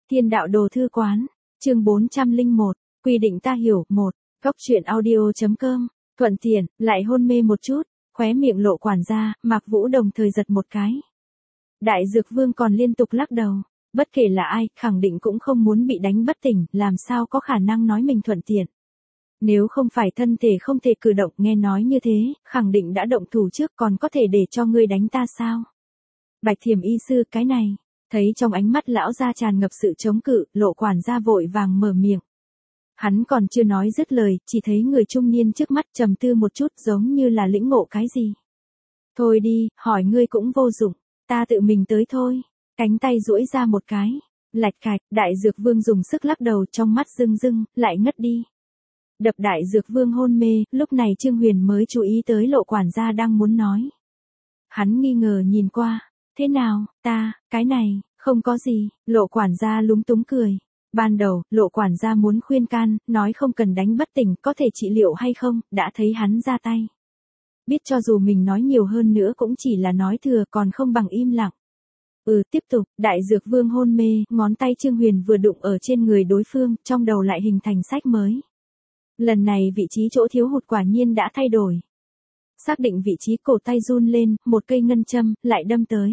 Thiên đạo đồ thư quán, chương 401, quy định ta hiểu, 1, góc truyện audio.com, thuận tiện, lại hôn mê một chút, khóe miệng Lộ quản gia, Mạc Vũ đồng thời giật một cái. Đại Dược Vương còn liên tục lắc đầu, bất kể là ai, khẳng định cũng không muốn bị đánh bất tỉnh, làm sao có khả năng nói mình thuận tiện. Nếu không phải thân thể không thể cử động, nghe nói như thế, khẳng định đã động thủ trước, còn có thể để cho ngươi đánh ta sao? Bạch Thiểm y sư, cái này, thấy trong ánh mắt lão gia tràn ngập sự chống cự, Lộ quản gia vội vàng mở miệng. Hắn còn chưa nói dứt lời, chỉ thấy người trung niên trước mắt trầm tư một chút, giống như là lĩnh ngộ cái gì. Thôi đi, hỏi ngươi cũng vô dụng, ta tự mình tới thôi. Cánh tay duỗi ra một cái, lạch cạch, Đại Dược Vương dùng sức lắc đầu, trong mắt rưng rưng, lại ngất đi. Đập Đại Dược Vương hôn mê, lúc này Trương Huyền mới chú ý tới Lộ quản gia đang muốn nói. Hắn nghi ngờ nhìn qua, thế nào, cái này, không có gì, Lộ quản gia lúng túng cười. Ban đầu, Lộ quản gia muốn khuyên can, nói không cần đánh bất tỉnh, có thể trị liệu hay không, đã thấy hắn ra tay. Biết cho dù mình nói nhiều hơn nữa cũng chỉ là nói thừa, còn không bằng im lặng. Tiếp tục, Đại Dược Vương hôn mê, ngón tay Trương Huyền vừa đụng ở trên người đối phương, trong đầu lại hình thành sách mới. Lần này vị trí chỗ thiếu hụt quả nhiên đã thay đổi. Xác định vị trí, cổ tay run lên, một cây ngân châm, lại đâm tới.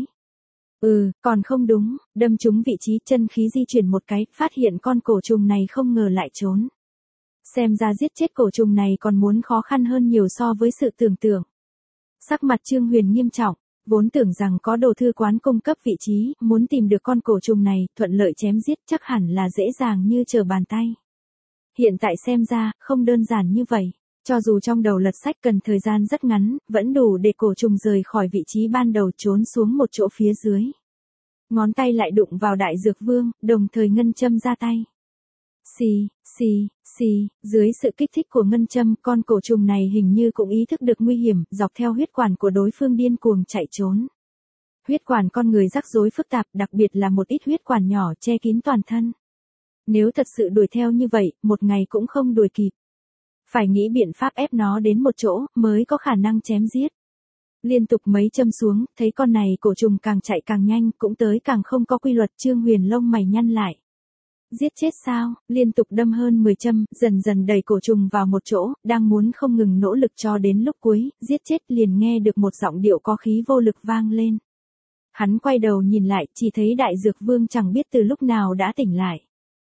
Còn không đúng, đâm trúng vị trí, chân khí di chuyển một cái, phát hiện con cổ trùng này không ngờ lại trốn. Xem ra giết chết cổ trùng này còn muốn khó khăn hơn nhiều so với sự tưởng tượng. Sắc mặt Trương Huyền nghiêm trọng, vốn tưởng rằng có đồ thư quán cung cấp vị trí, muốn tìm được con cổ trùng này, thuận lợi chém giết chắc hẳn là dễ dàng như trở bàn tay. Hiện tại xem ra, không đơn giản như vậy. Cho dù trong đầu lật sách cần thời gian rất ngắn, vẫn đủ để cổ trùng rời khỏi vị trí ban đầu trốn xuống một chỗ phía dưới. Ngón tay lại đụng vào Đại Dược Vương, đồng thời ngân châm ra tay. Xì, dưới sự kích thích của ngân châm, con cổ trùng này hình như cũng ý thức được nguy hiểm, dọc theo huyết quản của đối phương điên cuồng chạy trốn. Huyết quản con người rắc rối phức tạp, đặc biệt là một ít huyết quản nhỏ che kín toàn thân. Nếu thật sự đuổi theo như vậy, một ngày cũng không đuổi kịp. Phải nghĩ biện pháp ép nó đến một chỗ, mới có khả năng chém giết. Liên tục mấy châm xuống, thấy con này cổ trùng càng chạy càng nhanh, cũng tới càng không có quy luật, Trương Huyền lông mày nhăn lại. Giết chết sao, liên tục đâm hơn 10 châm, dần dần đẩy cổ trùng vào một chỗ, đang muốn không ngừng nỗ lực cho đến lúc cuối, giết chết liền nghe được một giọng điệu có khí vô lực vang lên. Hắn quay đầu nhìn lại, chỉ thấy Đại Dược Vương chẳng biết từ lúc nào đã tỉnh lại.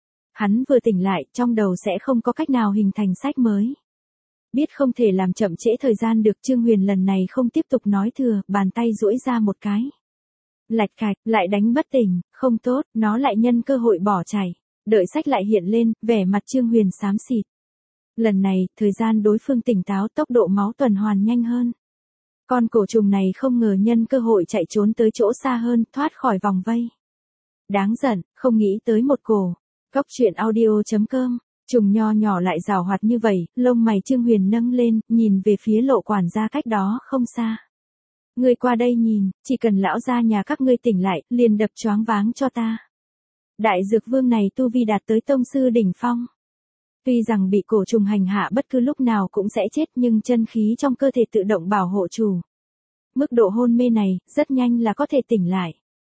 Hắn vừa tỉnh lại, trong đầu sẽ không có cách nào hình thành sách mới. Biết không thể làm chậm trễ thời gian được, Trương Huyền lần này không tiếp tục nói thừa, bàn tay duỗi ra một cái. Lạch cạch, lại đánh bất tỉnh, không tốt, nó lại nhân cơ hội bỏ chạy. Đợi sách lại hiện lên, vẻ mặt Trương Huyền xám xịt. Lần này, thời gian đối phương tỉnh táo, tốc độ máu tuần hoàn nhanh hơn. Con cổ trùng này không ngờ nhân cơ hội chạy trốn tới chỗ xa hơn, thoát khỏi vòng vây. Đáng giận, không nghĩ tới một cổ. Góc truyện audio.com, trùng nho nhỏ lại rào hoạt như vậy, lông mày Trương Huyền nâng lên, nhìn về phía Lộ quản gia cách đó không xa. Ngươi qua đây nhìn, chỉ cần lão gia nhà các ngươi tỉnh lại, liền đập choáng váng cho ta. Đại Dược Vương này tu vi đạt tới tông sư đỉnh phong. Tuy rằng bị cổ trùng hành hạ bất cứ lúc nào cũng sẽ chết, nhưng chân khí trong cơ thể tự động bảo hộ chủ. Mức độ hôn mê này, rất nhanh là có thể tỉnh lại.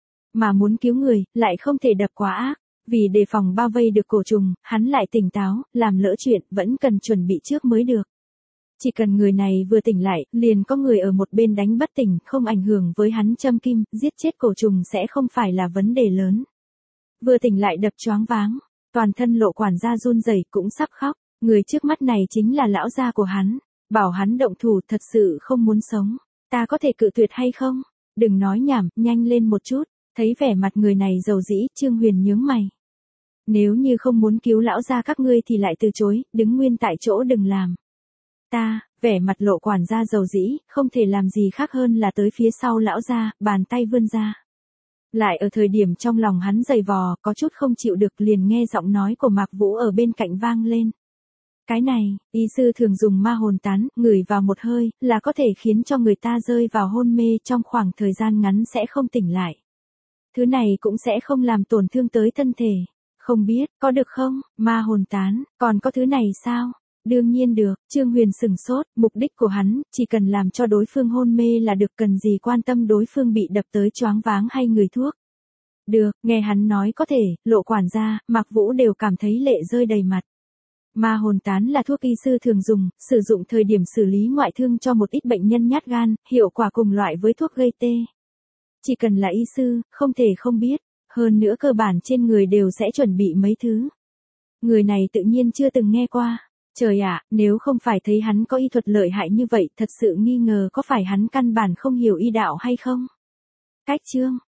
Mà muốn cứu người, lại không thể đập quá ác. Vì đề phòng bao vây được cổ trùng, hắn lại tỉnh táo, làm lỡ chuyện, vẫn cần chuẩn bị trước mới được. Chỉ cần người này vừa tỉnh lại, liền có người ở một bên đánh bất tỉnh, không ảnh hưởng với hắn châm kim, giết chết cổ trùng sẽ không phải là vấn đề lớn. Vừa tỉnh lại đập choáng váng, toàn thân Lộ quản gia run rẩy, cũng sắp khóc, người trước mắt này chính là lão gia của hắn, bảo hắn động thủ thật sự không muốn sống, ta có thể cự tuyệt hay không? Đừng nói nhảm, nhanh lên một chút, thấy vẻ mặt người này dầu dĩ, Trương Huyền nhướng mày. Nếu như không muốn cứu lão gia các ngươi thì lại từ chối, đứng nguyên tại chỗ đừng làm. Vẻ mặt Lộ quản gia dầu dĩ, không thể làm gì khác hơn là tới phía sau lão gia, bàn tay vươn ra. Lại ở thời điểm trong lòng hắn dày vò, có chút không chịu được, liền nghe giọng nói của Mạc Vũ ở bên cạnh vang lên. Cái này, y sư thường dùng ma hồn tán, ngửi vào một hơi, là có thể khiến cho người ta rơi vào hôn mê, trong khoảng thời gian ngắn sẽ không tỉnh lại. Thứ này cũng sẽ không làm tổn thương tới thân thể. Không biết, có được không? Ma hồn tán, còn có thứ này sao? Đương nhiên được, Trương Huyền sửng sốt, mục đích của hắn, chỉ cần làm cho đối phương hôn mê là được, cần gì quan tâm đối phương bị đập tới choáng váng hay người thuốc. Được, nghe hắn nói có thể, Lộ quản gia, Mạc Vũ đều cảm thấy lệ rơi đầy mặt. Ma hồn tán là thuốc y sư thường dùng, sử dụng thời điểm xử lý ngoại thương cho một ít bệnh nhân nhát gan, hiệu quả cùng loại với thuốc gây tê. Chỉ cần là y sư, không thể không biết, hơn nữa cơ bản trên người đều sẽ chuẩn bị mấy thứ. Người này tự nhiên chưa từng nghe qua. Trời ạ, nếu không phải thấy hắn có y thuật lợi hại như vậy, thật sự nghi ngờ có phải hắn căn bản không hiểu y đạo hay không. Cách chương